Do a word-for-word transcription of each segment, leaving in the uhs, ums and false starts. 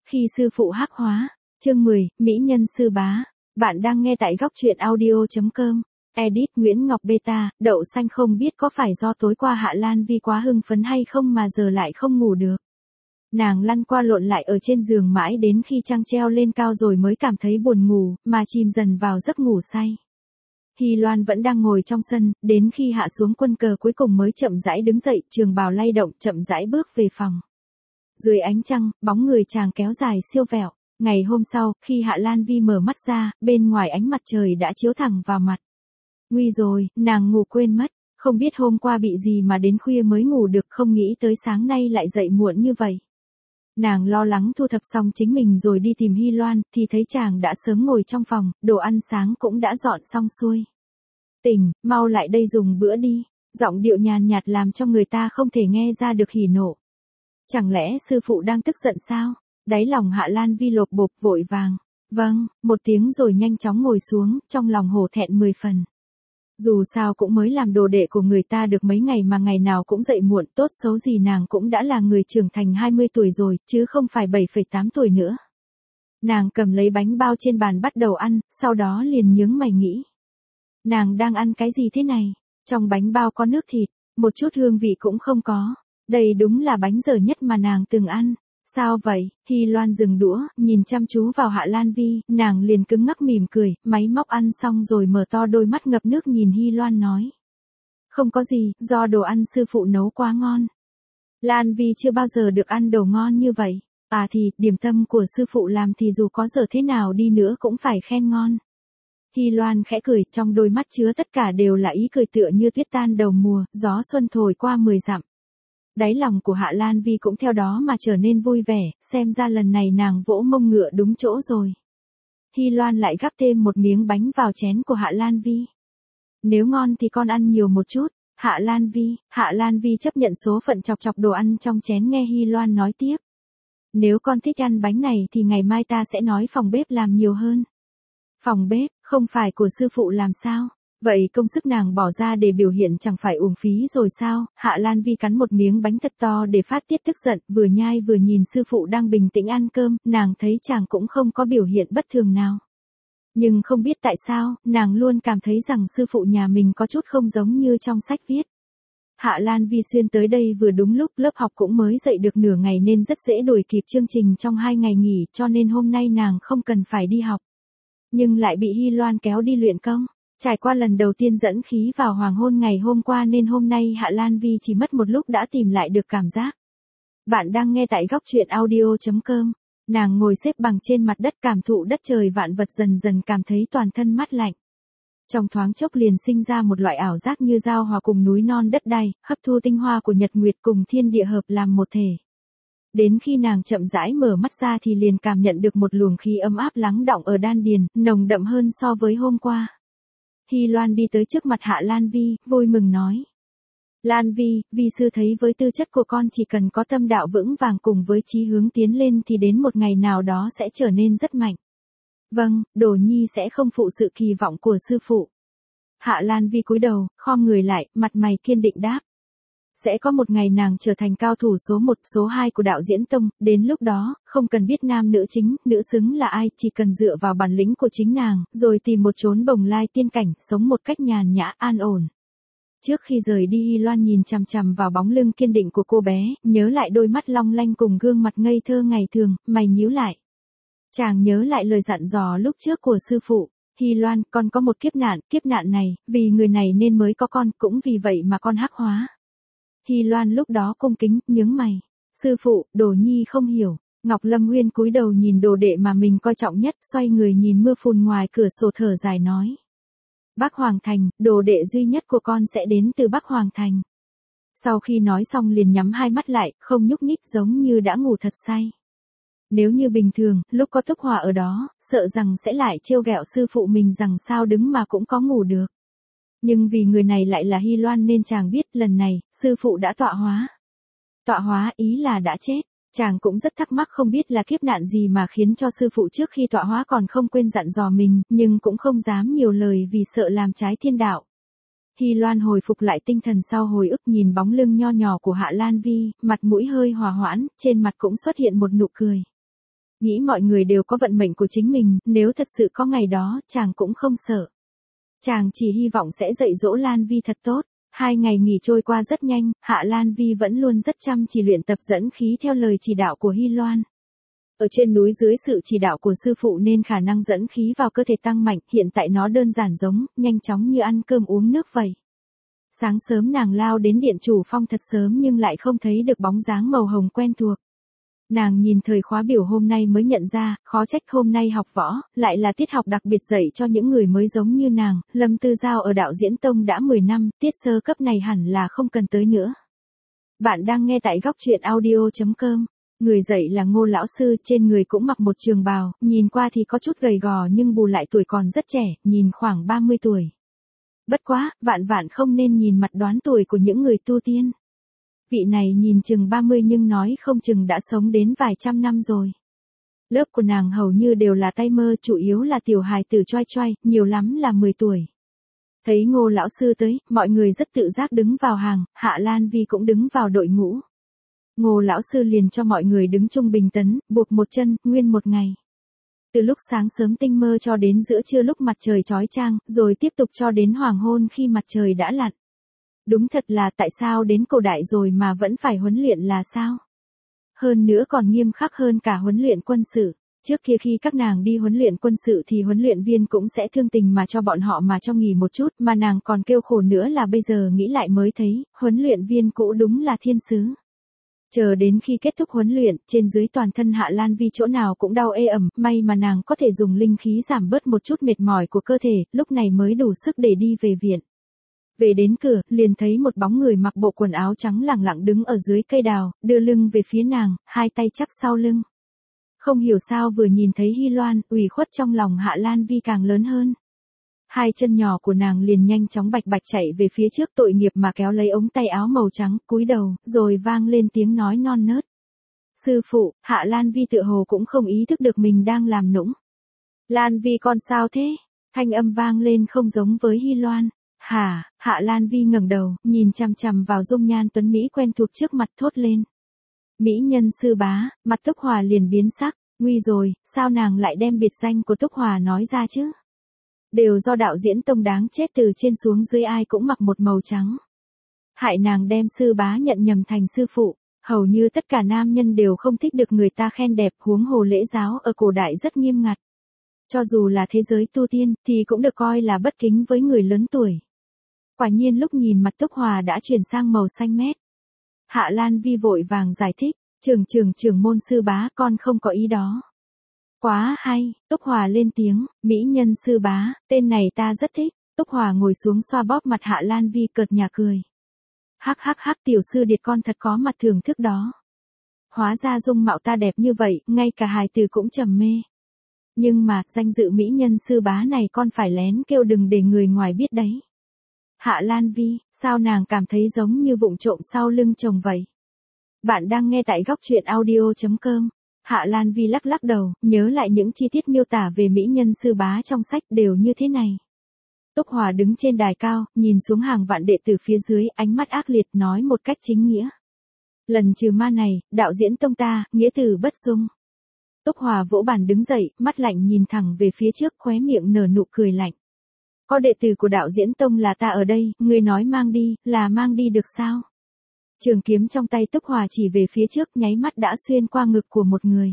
Khi sư phụ hắc hóa, chương mười, Mỹ nhân sư bá. Bạn đang nghe tại góc truyện audio.com. Edit Nguyễn Ngọc Beta, đậu xanh không biết có phải do tối qua Hạ Lan Vi quá hưng phấn hay không mà giờ lại không ngủ được. Nàng lăn qua lộn lại ở trên giường mãi đến khi trăng treo lên cao rồi mới cảm thấy buồn ngủ, mà chìm dần vào giấc ngủ say. Hy Loan vẫn đang ngồi trong sân, đến khi hạ xuống quân cờ cuối cùng mới chậm rãi đứng dậy, trường bào lay động, chậm rãi bước về phòng. Dưới ánh trăng, bóng người chàng kéo dài siêu vẹo. Ngày hôm sau, khi Hạ Lan Vi mở mắt ra, bên ngoài ánh mặt trời đã chiếu thẳng vào mặt. Nguy rồi, nàng ngủ quên mất, không biết hôm qua bị gì mà đến khuya mới ngủ được, không nghĩ tới sáng nay lại dậy muộn như vậy. Nàng lo lắng thu thập xong chính mình rồi đi tìm Hy Loan, thì thấy chàng đã sớm ngồi trong phòng, đồ ăn sáng cũng đã dọn xong xuôi. Tỉnh, mau lại đây dùng bữa đi, giọng điệu nhàn nhạt làm cho người ta không thể nghe ra được hỉ nộ. Chẳng lẽ sư phụ đang tức giận sao? Đáy lòng Hạ Lan Vi lột bột vội vàng. Vâng, một tiếng rồi nhanh chóng ngồi xuống, trong lòng hổ thẹn mười phần. Dù sao cũng mới làm đồ đệ của người ta được mấy ngày mà ngày nào cũng dậy muộn, tốt xấu gì nàng cũng đã là người trưởng thành hai mươi tuổi rồi, chứ không phải bảy phẩy tám tuổi nữa. Nàng cầm lấy bánh bao trên bàn bắt đầu ăn, sau đó liền nhướng mày nghĩ. Nàng đang ăn cái gì thế này? Trong bánh bao có nước thịt, một chút hương vị cũng không có. Đây đúng là bánh dở nhất mà nàng từng ăn. Sao vậy? Hy Loan dừng đũa, nhìn chăm chú vào Hạ Lan Vi, nàng liền cứng ngắc mỉm cười, máy móc ăn xong rồi mở to đôi mắt ngập nước nhìn Hy Loan nói. Không có gì, do đồ ăn sư phụ nấu quá ngon. Lan Vi chưa bao giờ được ăn đồ ngon như vậy. À thì, điểm tâm của sư phụ làm thì dù có dở thế nào đi nữa cũng phải khen ngon. Hy Loan khẽ cười, trong đôi mắt chứa tất cả đều là ý cười tựa như tuyết tan đầu mùa, gió xuân thổi qua mười dặm. Đáy lòng của Hạ Lan Vi cũng theo đó mà trở nên vui vẻ, xem ra lần này nàng vỗ mông ngựa đúng chỗ rồi. Hy Loan lại gắp thêm một miếng bánh vào chén của Hạ Lan Vi. Nếu ngon thì con ăn nhiều một chút. Hạ Lan Vi, Hạ Lan Vi chấp nhận số phận chọc chọc đồ ăn trong chén nghe Hy Loan nói tiếp. Nếu con thích ăn bánh này thì ngày mai ta sẽ nói phòng bếp làm nhiều hơn. Phòng bếp, không phải của sư phụ làm sao? Vậy công sức nàng bỏ ra để biểu hiện chẳng phải uổng phí rồi sao? Hạ Lan Vi cắn một miếng bánh thật to để phát tiết tức giận, vừa nhai vừa nhìn sư phụ đang bình tĩnh ăn cơm, nàng thấy chàng cũng không có biểu hiện bất thường nào. Nhưng không biết tại sao, nàng luôn cảm thấy rằng sư phụ nhà mình có chút không giống như trong sách viết. Hạ Lan Vi xuyên tới đây vừa đúng lúc, lớp học cũng mới dậy được nửa ngày nên rất dễ đuổi kịp chương trình trong hai ngày nghỉ, cho nên hôm nay nàng không cần phải đi học. Nhưng lại bị Hy Loan kéo đi luyện công. Trải qua lần đầu tiên dẫn khí vào hoàng hôn ngày hôm qua nên hôm nay Hạ Lan Vi chỉ mất một lúc đã tìm lại được cảm giác. Bạn đang nghe tại góc truyện audio.com. Nàng ngồi xếp bằng trên mặt đất cảm thụ đất trời vạn vật, dần dần cảm thấy toàn thân mát lạnh. Trong thoáng chốc liền sinh ra một loại ảo giác như giao hòa cùng núi non đất đai, hấp thu tinh hoa của nhật nguyệt cùng thiên địa hợp làm một thể. Đến khi nàng chậm rãi mở mắt ra thì liền cảm nhận được một luồng khí ấm áp lắng đọng ở đan điền, nồng đậm hơn so với hôm qua. Hy Loan đi tới trước mặt Hạ Lan Vi, vui mừng nói. Lan Vi, Vi sư thấy với tư chất của con chỉ cần có tâm đạo vững vàng cùng với chí hướng tiến lên thì đến một ngày nào đó sẽ trở nên rất mạnh. Vâng, Đồ Nhi sẽ không phụ sự kỳ vọng của sư phụ. Hạ Lan Vi cúi đầu, khom người lại, mặt mày kiên định đáp. Sẽ có một ngày nàng trở thành cao thủ số một, số hai của đạo diễn tông, đến lúc đó, không cần biết nam nữ chính, nữ xứng là ai, chỉ cần dựa vào bản lĩnh của chính nàng, rồi tìm một chốn bồng lai tiên cảnh, sống một cách nhàn nhã, an ổn. Trước khi rời đi Hy Loan nhìn chằm chằm vào bóng lưng kiên định của cô bé, nhớ lại đôi mắt long lanh cùng gương mặt ngây thơ ngày thường, mày nhíu lại. Chàng nhớ lại lời dặn dò lúc trước của sư phụ. Hy Loan, con có một kiếp nạn, kiếp nạn này, vì người này nên mới có con, cũng vì vậy mà con hắc hóa. Hy Loan lúc đó cung kính, nhướng mày. Sư phụ, Đồ Nhi không hiểu. Ngọc Lâm Nguyên cúi đầu nhìn đồ đệ mà mình coi trọng nhất, xoay người nhìn mưa phùn ngoài cửa sổ thở dài nói. Bắc Hoàng Thành, đồ đệ duy nhất của con sẽ đến từ Bắc Hoàng Thành. Sau khi nói xong liền nhắm hai mắt lại, không nhúc nhích giống như đã ngủ thật say. Nếu như bình thường, lúc có Túc Hòa ở đó, sợ rằng sẽ lại trêu ghẹo sư phụ mình rằng sao đứng mà cũng có ngủ được. Nhưng vì người này lại là Hy Loan nên chàng biết lần này, sư phụ đã tọa hóa. Tọa hóa ý là đã chết. Chàng cũng rất thắc mắc không biết là kiếp nạn gì mà khiến cho sư phụ trước khi tọa hóa còn không quên dặn dò mình, nhưng cũng không dám nhiều lời vì sợ làm trái thiên đạo. Hy Loan hồi phục lại tinh thần sau hồi ức nhìn bóng lưng nho nhỏ của Hạ Lan Vi, mặt mũi hơi hòa hoãn, trên mặt cũng xuất hiện một nụ cười. Nghĩ mọi người đều có vận mệnh của chính mình, nếu thật sự có ngày đó, chàng cũng không sợ. Chàng chỉ hy vọng sẽ dạy dỗ Lan Vi thật tốt. Hai ngày nghỉ trôi qua rất nhanh, Hạ Lan Vi vẫn luôn rất chăm chỉ luyện tập dẫn khí theo lời chỉ đạo của Hy Loan. Ở trên núi dưới sự chỉ đạo của sư phụ nên khả năng dẫn khí vào cơ thể tăng mạnh, hiện tại nó đơn giản giống, nhanh chóng như ăn cơm uống nước vậy. Sáng sớm nàng lao đến điện chủ phong thật sớm nhưng lại không thấy được bóng dáng màu hồng quen thuộc. Nàng nhìn thời khóa biểu hôm nay mới nhận ra, khó trách hôm nay học võ, lại là tiết học đặc biệt dạy cho những người mới giống như nàng. Lâm Tư Giao ở đạo diễn tông đã mười năm, tiết sơ cấp này hẳn là không cần tới nữa. Bạn đang nghe tại góc truyện audio chấm com. Người dạy là Ngô lão sư, trên người cũng mặc một trường bào, nhìn qua thì có chút gầy gò nhưng bù lại tuổi còn rất trẻ, nhìn khoảng ba mươi tuổi. Bất quá, vạn vạn không nên nhìn mặt đoán tuổi của những người tu tiên. Vị này nhìn chừng ba mươi nhưng nói không chừng đã sống đến vài trăm năm rồi. Lớp của nàng hầu như đều là tay mơ, chủ yếu là tiểu hài tử choai choai, nhiều lắm là mười tuổi. Thấy Ngô lão sư tới, mọi người rất tự giác đứng vào hàng, Hạ Lan Vi cũng đứng vào đội ngũ. Ngô lão sư liền cho mọi người đứng trung bình tấn, buộc một chân, nguyên một ngày. Từ lúc sáng sớm tinh mơ cho đến giữa trưa lúc mặt trời chói chang, rồi tiếp tục cho đến hoàng hôn khi mặt trời đã lặn. Đúng thật là tại sao đến cổ đại rồi mà vẫn phải huấn luyện là sao? Hơn nữa còn nghiêm khắc hơn cả huấn luyện quân sự. Trước kia khi các nàng đi huấn luyện quân sự thì huấn luyện viên cũng sẽ thương tình mà cho bọn họ mà cho nghỉ một chút, mà nàng còn kêu khổ nữa là bây giờ nghĩ lại mới thấy, huấn luyện viên cũ đúng là thiên sứ. Chờ đến khi kết thúc huấn luyện, trên dưới toàn thân Hạ Lan Vi chỗ nào cũng đau ê ẩm, may mà nàng có thể dùng linh khí giảm bớt một chút mệt mỏi của cơ thể, lúc này mới đủ sức để đi về viện. Về đến cửa, liền thấy một bóng người mặc bộ quần áo trắng lẳng lặng đứng ở dưới cây đào, đưa lưng về phía nàng, hai tay chắp sau lưng. Không hiểu sao vừa nhìn thấy Hy Loan, ủy khuất trong lòng Hạ Lan Vi càng lớn hơn. Hai chân nhỏ của nàng liền nhanh chóng bạch bạch chạy về phía trước, tội nghiệp mà kéo lấy ống tay áo màu trắng, cúi đầu, rồi vang lên tiếng nói non nớt. Sư phụ, Hạ Lan Vi tựa hồ cũng không ý thức được mình đang làm nũng. Lan Vi con sao thế? Thanh âm vang lên không giống với Hy Loan. Hả? Hạ Lan Vi ngẩng đầu, nhìn chằm chằm vào dung nhan tuấn Mỹ quen thuộc trước mặt thốt lên. Mỹ nhân sư bá, mặt Túc Hòa liền biến sắc, nguy rồi, sao nàng lại đem biệt danh của Túc Hòa nói ra chứ? Đều do đạo diễn tông đáng chết từ trên xuống dưới ai cũng mặc một màu trắng. Hại nàng đem sư bá nhận nhầm thành sư phụ, hầu như tất cả nam nhân đều không thích được người ta khen đẹp, huống hồ lễ giáo ở cổ đại rất nghiêm ngặt. Cho dù là thế giới tu tiên thì cũng được coi là bất kính với người lớn tuổi. Quả nhiên lúc nhìn mặt Túc Hòa đã chuyển sang màu xanh mét. Hạ Lan Vi vội vàng giải thích, trưởng trưởng trưởng môn sư bá con không có ý đó. Quá hay, Túc Hòa lên tiếng, mỹ nhân sư bá, tên này ta rất thích. Túc Hòa ngồi xuống xoa bóp mặt Hạ Lan Vi cợt nhả cười. Hắc hắc hắc, tiểu sư điệt con thật có mặt thưởng thức đó. Hóa ra dung mạo ta đẹp như vậy, ngay cả hài tử cũng trầm mê. Nhưng mà, danh dự mỹ nhân sư bá này con phải lén kêu đừng để người ngoài biết đấy. Hạ Lan Vi, sao nàng cảm thấy giống như vụng trộm sau lưng chồng vậy? Bạn đang nghe tại góc truyện audio chấm com. Hạ Lan Vi lắc lắc đầu, nhớ lại những chi tiết miêu tả về mỹ nhân sư bá trong sách đều như thế này. Túc Hòa đứng trên đài cao, nhìn xuống hàng vạn đệ tử phía dưới, ánh mắt ác liệt nói một cách chính nghĩa. Lần trừ ma này, đạo diễn tông ta, nghĩa tử bất dung. Túc Hòa vỗ bàn đứng dậy, mắt lạnh nhìn thẳng về phía trước, khóe miệng nở nụ cười lạnh. Có đệ tử của đạo diễn tông là ta ở đây, ngươi nói mang đi, là mang đi được sao? Trường kiếm trong tay Túc Hòa chỉ về phía trước, nháy mắt đã xuyên qua ngực của một người.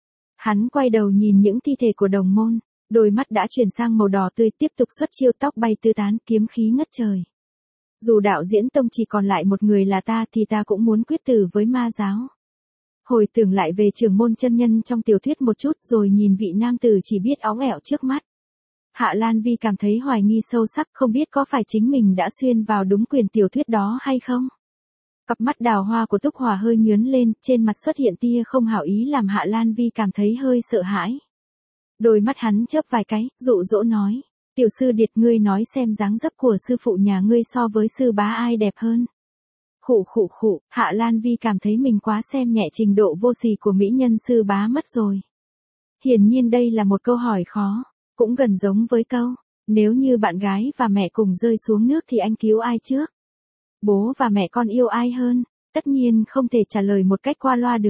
Hắn quay đầu nhìn những thi thể của đồng môn, đôi mắt đã chuyển sang màu đỏ tươi, tiếp tục xuất chiêu, tóc bay tứ tán, kiếm khí ngất trời. Dù đạo diễn tông chỉ còn lại một người là ta thì ta cũng muốn quyết tử với ma giáo. Hồi tưởng lại về trưởng môn chân nhân trong tiểu thuyết một chút rồi nhìn vị nam tử chỉ biết óng ẻo trước mắt. Hạ Lan Vi cảm thấy hoài nghi sâu sắc, không biết có phải chính mình đã xuyên vào đúng quyển tiểu thuyết đó hay không. Cặp mắt đào hoa của Túc Hòa hơi nhướng lên, trên mặt xuất hiện tia không hảo ý làm Hạ Lan Vi cảm thấy hơi sợ hãi. Đôi mắt hắn chớp vài cái, dụ dỗ nói, tiểu sư điệt ngươi nói xem dáng dấp của sư phụ nhà ngươi so với sư bá ai đẹp hơn. Khụ khụ khụ, Hạ Lan Vi cảm thấy mình quá xem nhẹ trình độ vô sỉ của mỹ nhân sư bá mất rồi. Hiển nhiên đây là một câu hỏi khó, cũng gần giống với câu, nếu như bạn gái và mẹ cùng rơi xuống nước thì anh cứu ai trước? Bố và mẹ con yêu ai hơn? Tất nhiên không thể trả lời một cách qua loa được.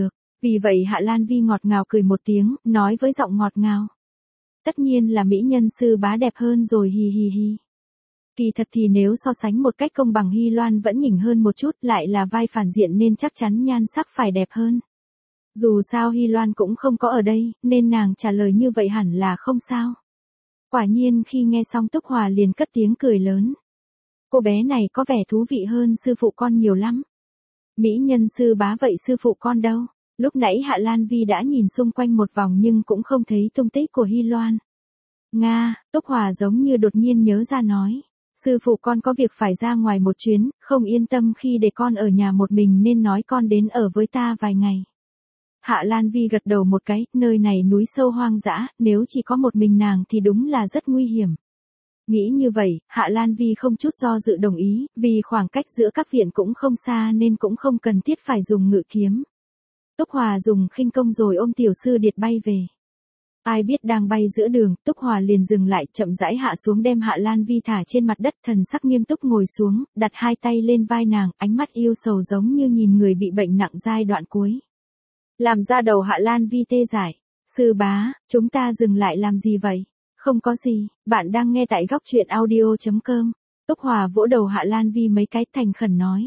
Vì vậy Hạ Lan Vi ngọt ngào cười một tiếng, nói với giọng ngọt ngào. Tất nhiên là mỹ nhân sư bá đẹp hơn rồi hi hi hi. Kỳ thật thì nếu so sánh một cách công bằng Hy Loan vẫn nhỉnh hơn một chút, lại là vai phản diện nên chắc chắn nhan sắc phải đẹp hơn. Dù sao Hy Loan cũng không có ở đây, nên nàng trả lời như vậy hẳn là không sao. Quả nhiên khi nghe xong Túc Hòa liền cất tiếng cười lớn. Cô bé này có vẻ thú vị hơn sư phụ con nhiều lắm. Mỹ nhân sư bá vậy sư phụ con đâu? Lúc nãy Hạ Lan Vi đã nhìn xung quanh một vòng nhưng cũng không thấy tung tích của Hy Loan. Nga, Túc Hòa giống như đột nhiên nhớ ra nói. Sư phụ con có việc phải ra ngoài một chuyến, không yên tâm khi để con ở nhà một mình nên nói con đến ở với ta vài ngày. Hạ Lan Vi gật đầu một cái, nơi này núi sâu hoang dã, nếu chỉ có một mình nàng thì đúng là rất nguy hiểm. Nghĩ như vậy, Hạ Lan Vi không chút do dự đồng ý, vì khoảng cách giữa các viện cũng không xa nên cũng không cần thiết phải dùng ngự kiếm. Túc Hòa dùng khinh công rồi ôm tiểu sư điệt bay về. Ai biết đang bay giữa đường, Túc Hòa liền dừng lại, chậm rãi hạ xuống đem Hạ Lan Vi thả trên mặt đất, thần sắc nghiêm túc ngồi xuống, đặt hai tay lên vai nàng, ánh mắt yêu sầu giống như nhìn người bị bệnh nặng giai đoạn cuối. Làm ra đầu Hạ Lan Vi tê dại. Sư bá, chúng ta dừng lại làm gì vậy? Không có gì, bạn đang nghe tại góc truyện audio chấm com. Túc Hòa vỗ đầu Hạ Lan Vi mấy cái thành khẩn nói.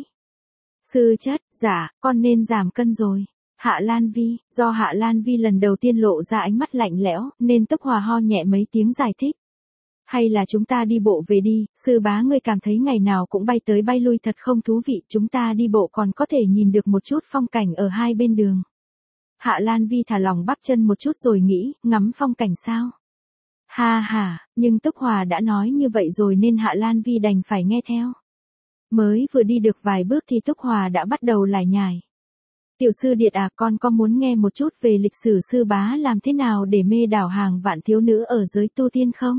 Sư chất, dạ, con nên giảm cân rồi. Hạ Lan Vi, do Hạ Lan Vi lần đầu tiên lộ ra ánh mắt lạnh lẽo, nên Túc Hòa ho nhẹ mấy tiếng giải thích. Hay là chúng ta đi bộ về đi, sư bá ngươi cảm thấy ngày nào cũng bay tới bay lui thật không thú vị, chúng ta đi bộ còn có thể nhìn được một chút phong cảnh ở hai bên đường. Hạ Lan Vi thả lòng bắp chân một chút rồi nghĩ, ngắm phong cảnh sao? Ha ha, nhưng Túc Hòa đã nói như vậy rồi nên Hạ Lan Vi đành phải nghe theo. Mới vừa đi được vài bước thì Túc Hòa đã bắt đầu lải nhải. Tiểu sư điệt à, con có muốn nghe một chút về lịch sử sư bá làm thế nào để mê đảo hàng vạn thiếu nữ ở giới tu tiên không?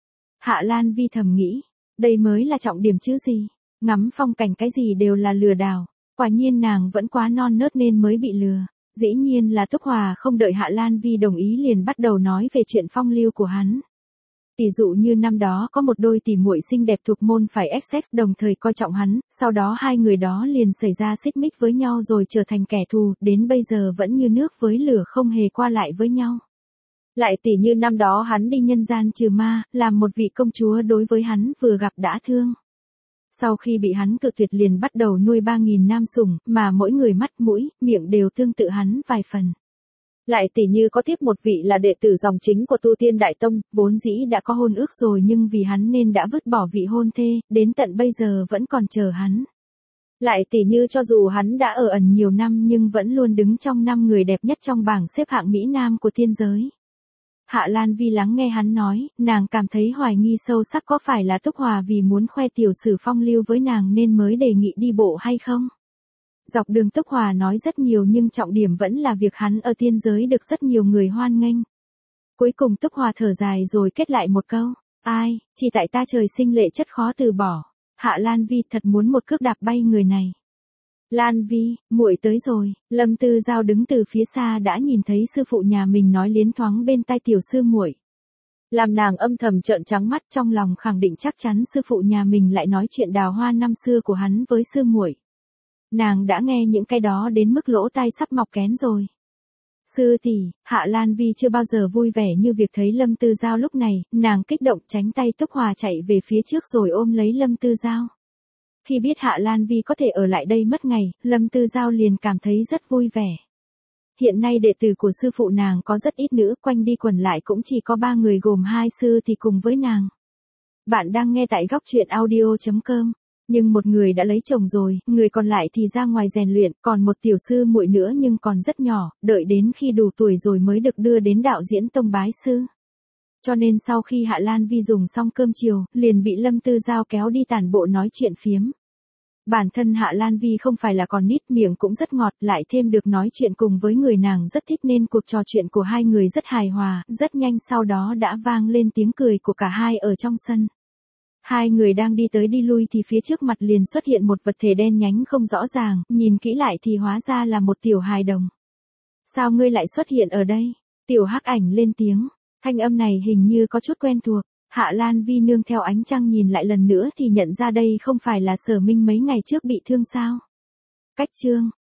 Hạ Lan Vi thầm nghĩ, đây mới là trọng điểm chứ gì, ngắm phong cảnh cái gì đều là lừa đảo, quả nhiên nàng vẫn quá non nớt nên mới bị lừa. Dĩ nhiên là Túc Hòa không đợi Hạ Lan Vi đồng ý liền bắt đầu nói về chuyện phong lưu của hắn. Tỷ dụ như năm đó có một đôi tỷ muội xinh đẹp thuộc môn phải Essex đồng thời coi trọng hắn, sau đó hai người đó liền xảy ra xích mích với nhau rồi trở thành kẻ thù, đến bây giờ vẫn như nước với lửa không hề qua lại với nhau. Lại tỷ như năm đó hắn đi nhân gian trừ ma, làm một vị công chúa đối với hắn vừa gặp đã thương. Sau khi bị hắn cự tuyệt liền bắt đầu nuôi ba nghìn nam sủng, mà mỗi người mắt mũi, miệng đều tương tự hắn vài phần. Lại tỷ như có tiếp một vị là đệ tử dòng chính của Tu Tiên Đại Tông, vốn dĩ đã có hôn ước rồi nhưng vì hắn nên đã vứt bỏ vị hôn thê, đến tận bây giờ vẫn còn chờ hắn. Lại tỷ như cho dù hắn đã ở ẩn nhiều năm nhưng vẫn luôn đứng trong năm người đẹp nhất trong bảng xếp hạng Mỹ Nam của tiên giới. Hạ Lan Vi lắng nghe hắn nói, nàng cảm thấy hoài nghi sâu sắc có phải là Túc Hòa vì muốn khoe tiểu sử phong lưu với nàng nên mới đề nghị đi bộ hay không? Dọc đường Túc Hòa nói rất nhiều nhưng trọng điểm vẫn là việc hắn ở tiên giới được rất nhiều người hoan nghênh. Cuối cùng Túc Hòa thở dài rồi kết lại một câu, ai, chỉ tại ta trời sinh lệ chất khó từ bỏ. Hạ Lan Vi thật muốn một cước đạp bay người này. Lan Vi, muội tới rồi. Lâm Tư Giao đứng từ phía xa đã nhìn thấy sư phụ nhà mình nói liến thoáng bên tai tiểu sư muội. Làm nàng âm thầm trợn trắng mắt, trong lòng khẳng định chắc chắn sư phụ nhà mình lại nói chuyện đào hoa năm xưa của hắn với sư muội. Nàng đã nghe những cái đó đến mức lỗ tai sắp mọc kén rồi. Sư tỷ, Hạ Lan Vi chưa bao giờ vui vẻ như việc thấy Lâm Tư Giao lúc này, nàng kích động tránh tay Túc Hòa chạy về phía trước rồi ôm lấy Lâm Tư Giao. Khi biết Hạ Lan Vi có thể ở lại đây mất ngày, Lâm Tư Giao liền cảm thấy rất vui vẻ. Hiện nay đệ tử của sư phụ nàng có rất ít nữa, quanh đi quẩn lại cũng chỉ có ba người gồm hai sư thì cùng với nàng. Bạn đang nghe tại góc truyện audio chấm com. Nhưng một người đã lấy chồng rồi, người còn lại thì ra ngoài rèn luyện, còn một tiểu sư muội nữa nhưng còn rất nhỏ, đợi đến khi đủ tuổi rồi mới được đưa đến đạo diễn tông bái sư. Cho nên sau khi Hạ Lan Vi dùng xong cơm chiều, liền bị Lâm Tư Giao kéo đi tản bộ nói chuyện phiếm. Bản thân Hạ Lan Vi không phải là con nít, miệng cũng rất ngọt, lại thêm được nói chuyện cùng với người nàng rất thích nên cuộc trò chuyện của hai người rất hài hòa, rất nhanh sau đó đã vang lên tiếng cười của cả hai ở trong sân. Hai người đang đi tới đi lui thì phía trước mặt liền xuất hiện một vật thể đen nhánh không rõ ràng, nhìn kỹ lại thì hóa ra là một tiểu hài đồng. Sao ngươi lại xuất hiện ở đây? Tiểu hắc ảnh lên tiếng, thanh âm này hình như có chút quen thuộc. Hạ Lan Vi nương theo ánh trăng nhìn lại lần nữa thì nhận ra đây không phải là Sở Minh mấy ngày trước bị thương sao. Cách chương,